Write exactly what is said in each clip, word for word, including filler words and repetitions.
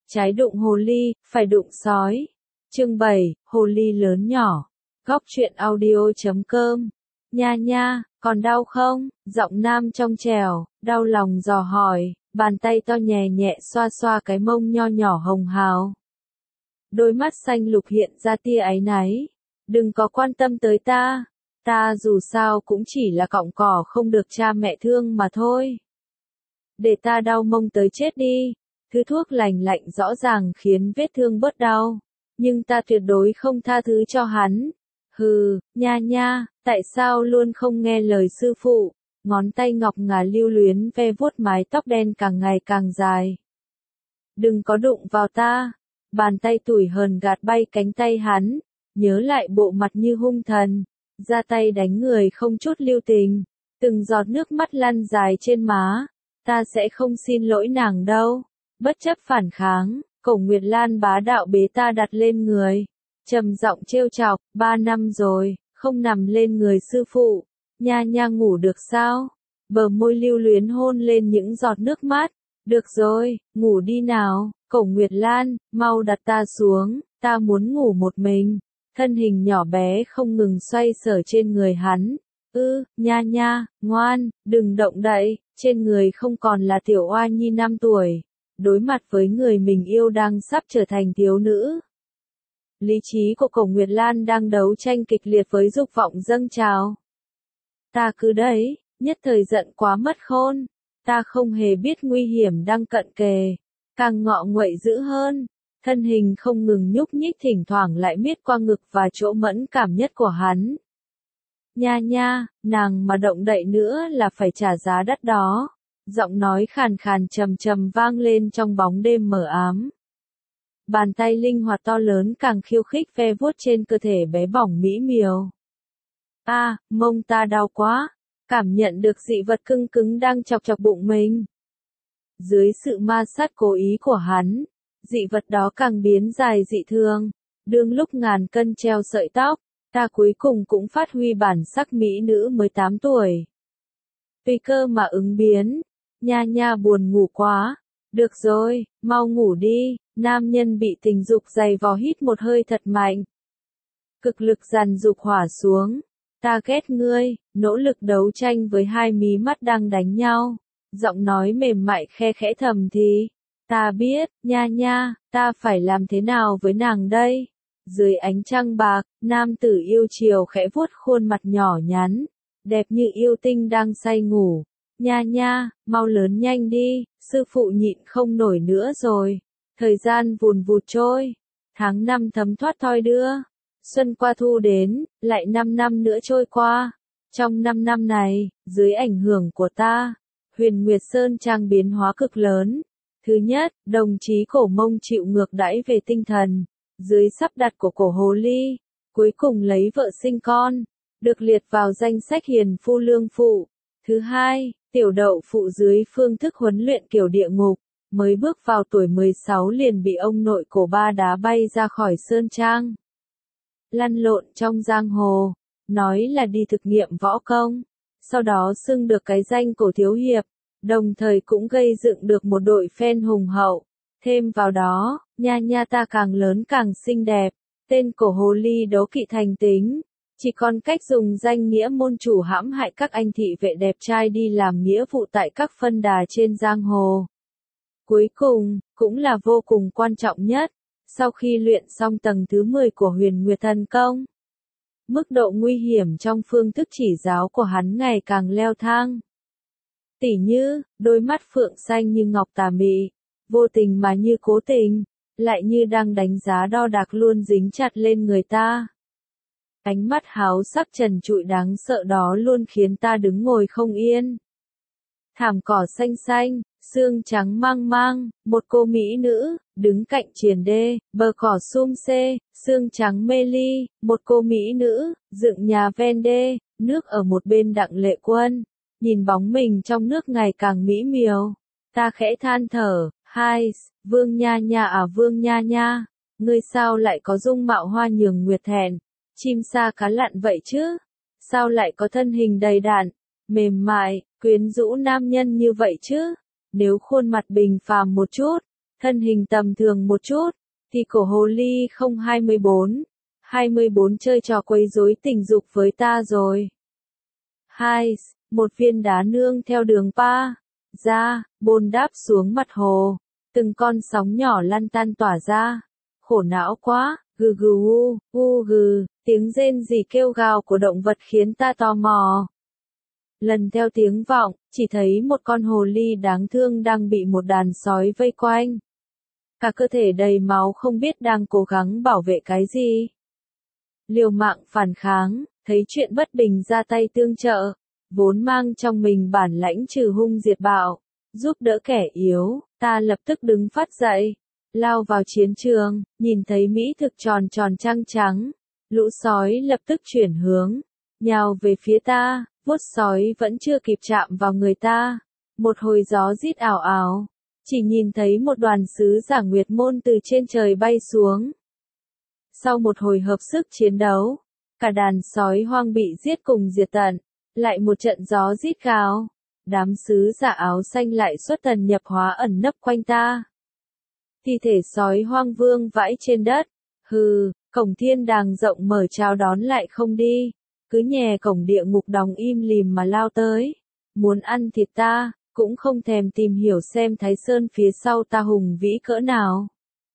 Trái đụng hồ ly, phải đụng sói. Chương bảy, hồ ly lớn nhỏ. Góc truyện audio chấm com. Nha nha, còn đau không? Giọng nam trong trẻo, đau lòng dò hỏi, bàn tay to nhẹ nhẹ xoa xoa cái mông nho nhỏ hồng hào. Đôi mắt xanh lục hiện ra tia áy náy. Đừng có quan tâm tới ta. Ta dù sao cũng chỉ là cọng cỏ không được cha mẹ thương mà thôi. Để ta đau mông tới chết đi. Thứ thuốc lành lạnh rõ ràng khiến vết thương bớt đau. Nhưng ta tuyệt đối không tha thứ cho hắn. Hừ, nha nha, tại sao luôn không nghe lời sư phụ? Ngón tay ngọc ngà lưu luyến ve vuốt mái tóc đen càng ngày càng dài. Đừng có đụng vào ta. Bàn tay tủi hờn gạt bay cánh tay hắn. Nhớ lại bộ mặt như hung thần. Ra tay đánh người không chút lưu tình. Từng giọt nước mắt lăn dài trên má. Ta sẽ không xin lỗi nàng đâu. Bất chấp phản kháng, Cổ Nguyệt Lan bá đạo bế ta đặt lên người. Trầm giọng trêu chọc, ba năm rồi, không nằm lên người sư phụ. Nha nha ngủ được sao? Bờ môi lưu luyến hôn lên những giọt nước mắt. Được rồi, ngủ đi nào. Cổ Nguyệt Lan, mau đặt ta xuống, ta muốn ngủ một mình. Thân hình nhỏ bé không ngừng xoay sở trên người hắn. Ư, nha nha, ngoan, đừng động đậy, trên người không còn là tiểu oa nhi năm tuổi. Đối mặt với người mình yêu đang sắp trở thành thiếu nữ. Lý trí của Cổ Nguyệt Lan đang đấu tranh kịch liệt với dục vọng dâng trào. Ta cứ đấy, nhất thời giận quá mất khôn. Ta không hề biết nguy hiểm đang cận kề. Càng ngọ nguậy dữ hơn. Thân hình không ngừng nhúc nhích thỉnh thoảng lại miết qua ngực và chỗ mẫn cảm nhất của hắn. Nha nha, nàng mà động đậy nữa là phải trả giá đắt đó. Giọng nói khàn khàn trầm trầm vang lên trong bóng đêm mờ ám. Bàn tay linh hoạt to lớn càng khiêu khích ve vuốt trên cơ thể bé bỏng mỹ miều. A, à, mông ta đau quá. Cảm nhận được dị vật cưng cứng đang chọc chọc bụng mình. Dưới sự ma sát cố ý của hắn, dị vật đó càng biến dài dị thường. Đương lúc ngàn cân treo sợi tóc, ta cuối cùng cũng phát huy bản sắc mỹ nữ mới tám tuổi. Tùy cơ mà ứng biến. Nha nha buồn ngủ quá. Được rồi, mau ngủ đi. Nam nhân bị tình dục dày vò hít một hơi thật mạnh. Cực lực dằn dục hỏa xuống. Ta ghét ngươi, nỗ lực đấu tranh với hai mí mắt đang đánh nhau. Giọng nói mềm mại khe khẽ thầm thì. Ta biết, nha nha, ta phải làm thế nào với nàng đây? Dưới ánh trăng bạc, nam tử yêu chiều khẽ vuốt khuôn mặt nhỏ nhắn. Đẹp như yêu tinh đang say ngủ. Nha nha, mau lớn nhanh đi, sư phụ nhịn không nổi nữa rồi. Thời gian vùn vụt trôi. Tháng năm thấm thoát thoi đưa. Xuân qua thu đến, lại năm năm nữa trôi qua. Trong năm năm này, dưới ảnh hưởng của ta, Huyền Nguyệt Sơn Trang biến hóa cực lớn. Thứ nhất, đồng chí Cổ Mông chịu ngược đãi về tinh thần. Dưới sắp đặt của Cổ Hồ Ly, cuối cùng lấy vợ sinh con. Được liệt vào danh sách hiền phu lương phụ. Thứ hai, Tiểu Đậu Phụ dưới phương thức huấn luyện kiểu địa ngục, mới bước vào tuổi mười sáu liền bị ông nội Cổ Ba đá bay ra khỏi Sơn Trang. Lăn lộn trong giang hồ, nói là đi thực nghiệm võ công, sau đó xưng được cái danh Cổ Thiếu Hiệp, đồng thời cũng gây dựng được một đội fan hùng hậu. Thêm vào đó, nha nha ta càng lớn càng xinh đẹp, tên Cổ Hồ Ly đố kỵ thành tính. Chỉ còn cách dùng danh nghĩa môn chủ hãm hại các anh thị vệ đẹp trai đi làm nghĩa vụ tại các phân đà trên giang hồ. Cuối cùng, cũng là vô cùng quan trọng nhất, sau khi luyện xong tầng thứ mười của Huyền Nguyệt Thần Công. Mức độ nguy hiểm trong phương thức chỉ giáo của hắn ngày càng leo thang. Tỉ như, đôi mắt phượng xanh như ngọc tà mị, vô tình mà như cố tình, lại như đang đánh giá đo đạc luôn dính chặt lên người ta. Ánh mắt háo sắc trần trụi đáng sợ đó luôn khiến ta đứng ngồi không yên. Thảm cỏ xanh xanh, xương trắng mang mang, một cô mỹ nữ, đứng cạnh triền đê, bờ cỏ sum xê, xương trắng mê ly, một cô mỹ nữ, dựng nhà ven đê, nước ở một bên đặng lệ quân, nhìn bóng mình trong nước ngày càng mỹ miều. Ta khẽ than thở, hai, Vương Nha Nha à Vương Nha Nha, ngươi sao lại có dung mạo hoa nhường nguyệt thẹn. Chim sa cá lặn vậy chứ? Sao lại có thân hình đầy đặn, mềm mại, quyến rũ nam nhân như vậy chứ? Nếu khuôn mặt bình phàm một chút, thân hình tầm thường một chút, thì cổ hồ ly không hai mươi bốn, hai mươi bốn chơi trò quấy rối tình dục với ta rồi. Hai, một viên đá nương theo đường pa ra, bồn đáp xuống mặt hồ, từng con sóng nhỏ lăn tăn tỏa ra. Khổ não quá, gừ gừ u, u gừ, tiếng rên rỉ kêu gào của động vật khiến ta tò mò. Lần theo tiếng vọng, chỉ thấy một con hồ ly đáng thương đang bị một đàn sói vây quanh. Cả cơ thể đầy máu không biết đang cố gắng bảo vệ cái gì. Liều mạng phản kháng, thấy chuyện bất bình ra tay tương trợ, vốn mang trong mình bản lãnh trừ hung diệt bạo, giúp đỡ kẻ yếu, ta lập tức đứng phát dậy, lao vào chiến trường, nhìn thấy mỹ thực tròn tròn trăng trắng, lũ sói lập tức chuyển hướng, nhào về phía ta, vuốt sói vẫn chưa kịp chạm vào người ta, một hồi gió rít ảo ảo, chỉ nhìn thấy một đoàn sứ giả nguyệt môn từ trên trời bay xuống. Sau một hồi hợp sức chiến đấu, cả đàn sói hoang bị giết cùng diệt tận, lại một trận gió rít gào, đám sứ giả áo xanh lại xuất thần nhập hóa ẩn nấp quanh ta. Thi thể sói hoang vương vãi trên đất, hừ, cổng thiên đàng rộng mở chào đón lại không đi, cứ nhè cổng địa ngục đóng im lìm mà lao tới, muốn ăn thịt ta, cũng không thèm tìm hiểu xem Thái Sơn phía sau ta hùng vĩ cỡ nào.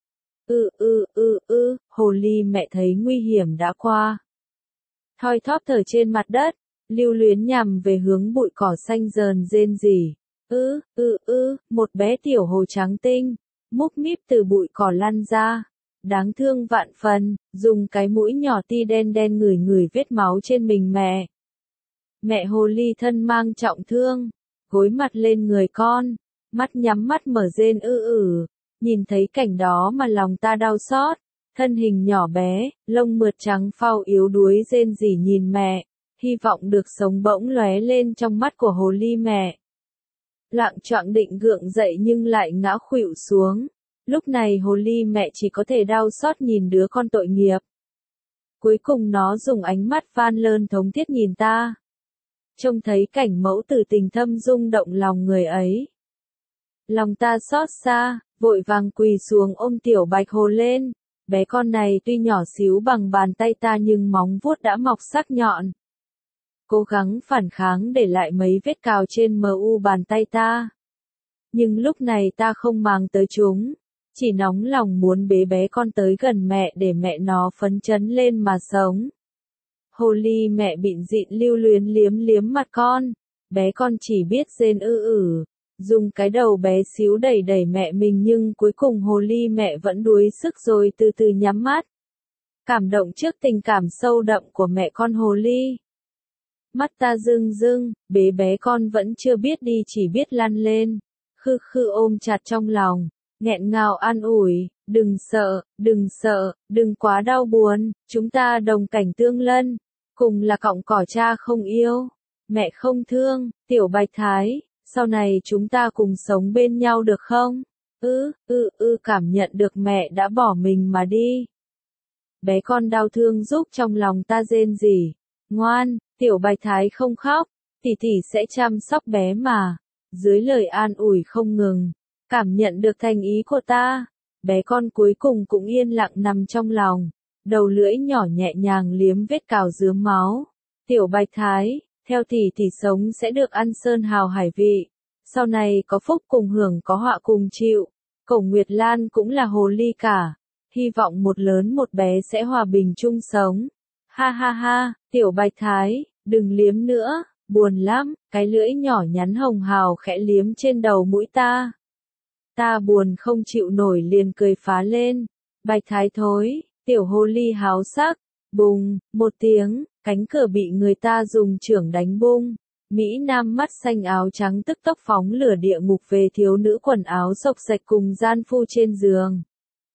Ư ư ư ư, hồ ly mẹ thấy nguy hiểm đã qua. Thoi thóp thở trên mặt đất, lưu luyến nhằm về hướng bụi cỏ xanh dờn rên rỉ. Ư ư ư, một bé tiểu hồ trắng tinh, múc míp từ bụi cỏ lăn ra. Đáng thương vạn phần, dùng cái mũi nhỏ ti đen đen ngửi ngửi vết máu trên mình mẹ. Mẹ hồ ly thân mang trọng thương, gối mặt lên người con, mắt nhắm mắt mở rên ư ử, nhìn thấy cảnh đó mà lòng ta đau xót, thân hình nhỏ bé, lông mượt trắng phau yếu đuối rên rỉ nhìn mẹ, hy vọng được sống bỗng lóe lên trong mắt của hồ ly mẹ. Loạng choạng định gượng dậy nhưng lại ngã khuỵu xuống, lúc này hồ ly mẹ chỉ có thể đau xót nhìn đứa con tội nghiệp. Cuối cùng nó dùng ánh mắt van lơn thống thiết nhìn ta. Trông thấy cảnh mẫu tử tình thâm rung động lòng người ấy. Lòng ta xót xa, vội vàng quỳ xuống ôm tiểu bạch hồ lên, bé con này tuy nhỏ xíu bằng bàn tay ta nhưng móng vuốt đã mọc sắc nhọn. Cố gắng phản kháng để lại mấy vết cào trên mờ u bàn tay ta. Nhưng lúc này ta không màng tới chúng, chỉ nóng lòng muốn bế bé con tới gần mẹ để mẹ nó phấn chấn lên mà sống. Hồ ly mẹ bịn dịn lưu luyến liếm liếm mặt con, bé con chỉ biết rên ư ử, dùng cái đầu bé xíu đẩy đẩy mẹ mình nhưng cuối cùng hồ ly mẹ vẫn đuối sức rồi từ từ nhắm mắt. Cảm động trước tình cảm sâu đậm của mẹ con hồ ly. Mắt ta rưng rưng, bế bé con vẫn chưa biết đi chỉ biết lăn lên, khư khư ôm chặt trong lòng, nghẹn ngào an ủi, đừng sợ, đừng sợ, đừng quá đau buồn, chúng ta đồng cảnh tương lân, cùng là cọng cỏ cha không yêu, mẹ không thương, tiểu bạch thái, sau này chúng ta cùng sống bên nhau được không? Ư, ư, ư cảm nhận được mẹ đã bỏ mình mà đi. Bé con đau thương giúp trong lòng ta rên rỉ, ngoan, tiểu bạch thái không khóc, tỷ tỷ sẽ chăm sóc bé mà. Dưới lời an ủi không ngừng, cảm nhận được thành ý của ta, bé con cuối cùng cũng yên lặng nằm trong lòng, đầu lưỡi nhỏ nhẹ nhàng liếm vết cào dướm máu. Tiểu bạch thái, theo tỷ tỷ sống sẽ được ăn sơn hào hải vị, sau này có phúc cùng hưởng có họa cùng chịu, Cổ Nguyệt Lan cũng là hồ ly cả, hy vọng một lớn một bé sẽ hòa bình chung sống. Ha ha ha, tiểu bạch thái, đừng liếm nữa, buồn lắm, cái lưỡi nhỏ nhắn hồng hào khẽ liếm trên đầu mũi ta. Ta buồn không chịu nổi liền cười phá lên, bạch thái thối, tiểu hồ ly háo sắc, bùng, một tiếng, cánh cửa bị người ta dùng chưởng đánh bung. Mỹ Nam mắt xanh áo trắng tức tốc phóng lửa địa ngục về thiếu nữ quần áo xộc xạch cùng gian phu trên giường.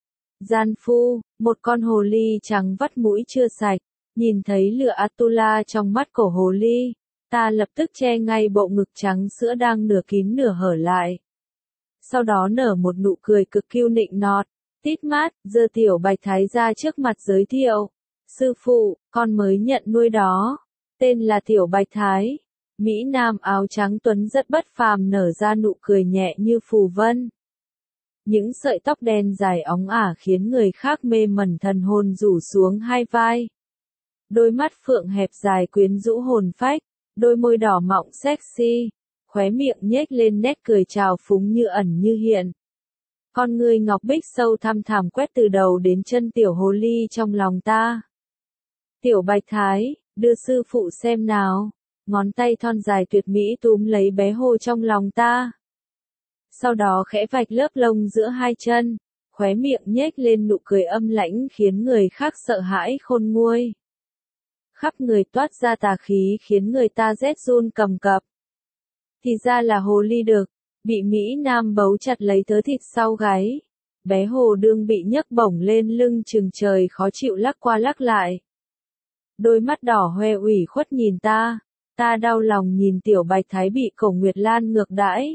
Gian phu, một con hồ ly trắng vắt mũi chưa sạch, nhìn thấy lửa Atula trong mắt cổ hồ ly, ta lập tức che ngay bộ ngực trắng sữa đang nửa kín nửa hở lại. Sau đó nở một nụ cười cực kiêu nịnh nọt, tít mát, giơ tiểu bạch thái ra trước mặt giới thiệu. Sư phụ, con mới nhận nuôi đó, tên là tiểu bạch thái. Mỹ Nam áo trắng tuấn rất bất phàm nở ra nụ cười nhẹ như phù vân. Những sợi tóc đen dài óng ả khiến người khác mê mẩn thần hồn rủ xuống hai vai. Đôi mắt phượng hẹp dài quyến rũ hồn phách, đôi môi đỏ mọng sexy, khóe miệng nhếch lên nét cười trào phúng như ẩn như hiện. Con ngươi ngọc bích sâu thăm thẳm quét từ đầu đến chân tiểu hồ ly trong lòng ta. Tiểu Bạch Thái, đưa sư phụ xem nào. Ngón tay thon dài tuyệt mỹ túm lấy bé hồ trong lòng ta. Sau đó khẽ vạch lớp lông giữa hai chân, khóe miệng nhếch lên nụ cười âm lãnh khiến người khác sợ hãi khôn nguôi. Khắp người toát ra tà khí khiến người ta rét run cầm cập. Thì ra là hồ ly đực, bị Mỹ Nam bấu chặt lấy tớ thịt sau gáy. Bé hồ đương bị nhấc bổng lên lưng chừng trời khó chịu lắc qua lắc lại. Đôi mắt đỏ hoe ủy khuất nhìn ta, ta đau lòng nhìn tiểu Bạch Thái bị Cổ Nguyệt Lan ngược đãi.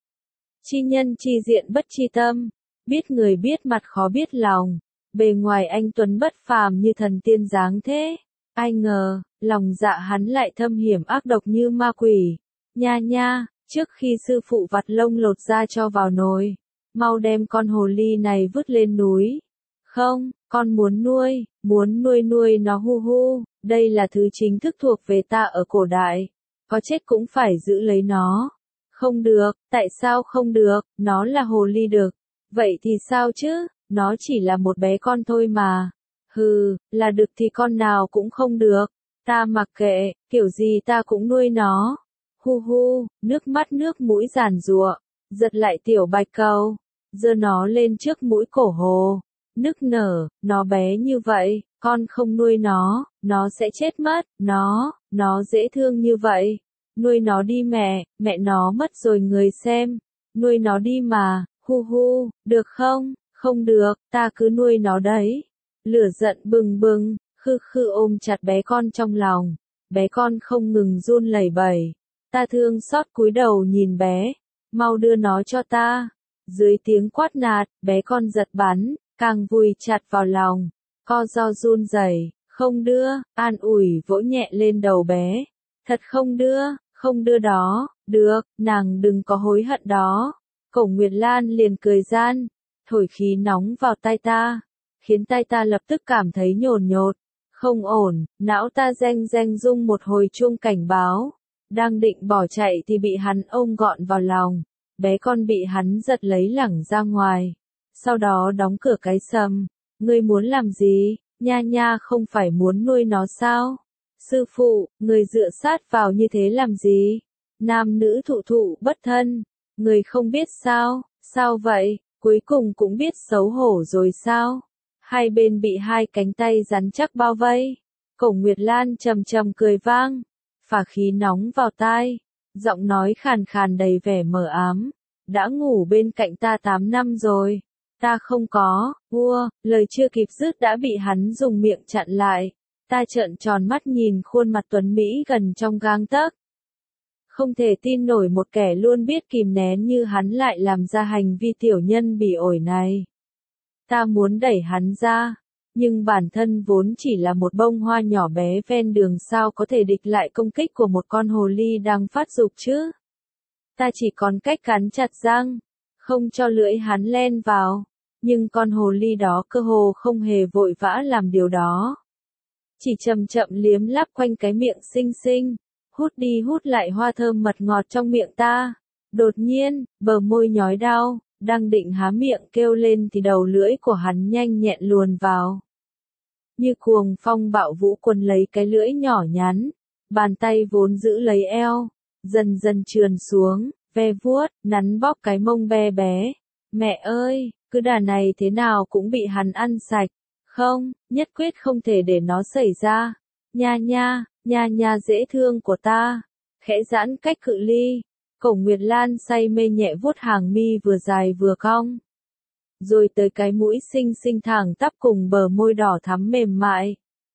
Chi nhân chi diện bất chi tâm, biết người biết mặt khó biết lòng, bề ngoài anh tuấn bất phàm như thần tiên dáng thế, ai ngờ, lòng dạ hắn lại thâm hiểm ác độc như ma quỷ. Nha nha, trước khi sư phụ vặt lông lột ra cho vào nồi, mau đem con hồ ly này vứt lên núi. Không, con muốn nuôi, muốn nuôi nuôi nó hu hu, đây là thứ chính thức thuộc về ta ở cổ đại, có chết cũng phải giữ lấy nó. Không được, tại sao không được, nó là hồ ly đực. Vậy thì sao chứ, nó chỉ là một bé con thôi mà. Hừ, là đực thì con nào cũng không được. Ta mặc kệ, kiểu gì ta cũng nuôi nó. Hu hu, nước mắt nước mũi giàn giụa, giật lại tiểu Bạch Cầu, giơ nó lên trước mũi cổ hồ. Nức nở, nó bé như vậy, con không nuôi nó, nó sẽ chết mất, nó, nó dễ thương như vậy. Nuôi nó đi mẹ, mẹ nó mất rồi người xem. Nuôi nó đi mà, hu hu, được không? Không được, ta cứ nuôi nó đấy. Lửa giận bừng bừng, khư khư ôm chặt bé con trong lòng. Bé con không ngừng run lẩy bẩy. Ta thương xót cúi đầu nhìn bé. Mau đưa nó cho ta. Dưới tiếng quát nạt, bé con giật bắn, càng vùi chặt vào lòng. Co ro run rẩy, không đưa, an ủi vỗ nhẹ lên đầu bé. Thật không đưa, không đưa đó, được, nàng đừng có hối hận đó. Cổ Nguyệt Lan liền cười gian, thổi khí nóng vào tai ta, khiến tai ta lập tức cảm thấy nhồn nhột. Không ổn, não ta reng reng rung một hồi chuông cảnh báo. Đang định bỏ chạy thì bị hắn ôm gọn vào lòng. Bé con bị hắn giật lấy lẳng ra ngoài. Sau đó đóng cửa cái sầm. Ngươi muốn làm gì? Nha nha không phải muốn nuôi nó sao? Sư phụ, người dựa sát vào như thế làm gì? Nam nữ thụ thụ bất thân. Người không biết sao? Sao vậy? Cuối cùng cũng biết xấu hổ rồi sao? Hai bên bị hai cánh tay rắn chắc bao vây. Cổ Nguyệt Lan trầm trầm cười vang. Phả khí nóng vào tai. Giọng nói khàn khàn đầy vẻ mờ ám. Đã ngủ bên cạnh ta tám năm rồi. Ta không có, vua, lời chưa kịp dứt đã bị hắn dùng miệng chặn lại. Ta trợn tròn mắt nhìn khuôn mặt tuấn Mỹ gần trong gang tấc. Không thể tin nổi một kẻ luôn biết kìm nén như hắn lại làm ra hành vi tiểu nhân bỉ ổi này. Ta muốn đẩy hắn ra, nhưng bản thân vốn chỉ là một bông hoa nhỏ bé ven đường sao có thể địch lại công kích của một con hồ ly đang phát dục chứ. Ta chỉ còn cách cắn chặt răng, không cho lưỡi hắn len vào, nhưng con hồ ly đó cơ hồ không hề vội vã làm điều đó. Chỉ chậm chậm liếm lắp quanh cái miệng xinh xinh, hút đi hút lại hoa thơm mật ngọt trong miệng ta. Đột nhiên, bờ môi nhói đau, đang định há miệng kêu lên thì đầu lưỡi của hắn nhanh nhẹn luồn vào. Như cuồng phong bạo vũ quấn lấy cái lưỡi nhỏ nhắn, bàn tay vốn giữ lấy eo, dần dần trườn xuống, ve vuốt, nắn bóp cái mông be bé. Mẹ ơi, cứ đà này thế nào cũng bị hắn ăn sạch. Không, nhất quyết không thể để nó xảy ra. Nha nha, nha nha dễ thương của ta. Khẽ giãn cách cự ly. Cổ Nguyệt Lan say mê nhẹ vuốt hàng mi vừa dài vừa cong. Rồi tới cái mũi xinh xinh thẳng tắp cùng bờ môi đỏ thắm mềm mại.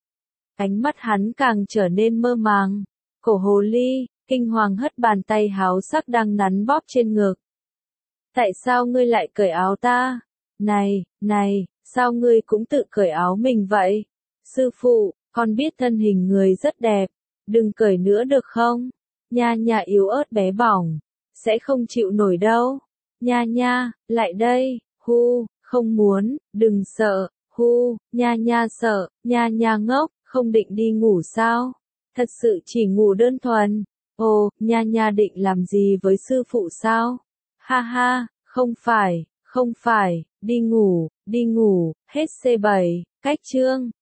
Ánh mắt hắn càng trở nên mơ màng. Cổ hồ ly, kinh hoàng hất bàn tay háo sắc đang nắn bóp trên ngực. Tại sao ngươi lại cởi áo ta? Này, này, sao ngươi cũng tự cởi áo mình vậy? Sư phụ, con biết thân hình người rất đẹp, đừng cởi nữa được không? Nha nha yếu ớt bé bỏng, sẽ không chịu nổi đâu. Nha nha, lại đây, hu, không muốn, đừng sợ, hu, nha nha sợ, nha nha ngốc, không định đi ngủ sao? Thật sự chỉ ngủ đơn thuần. Ồ, nha nha định làm gì với sư phụ sao? Ha ha, không phải, không phải, đi ngủ, đi ngủ, hết xê bảy, cách chương.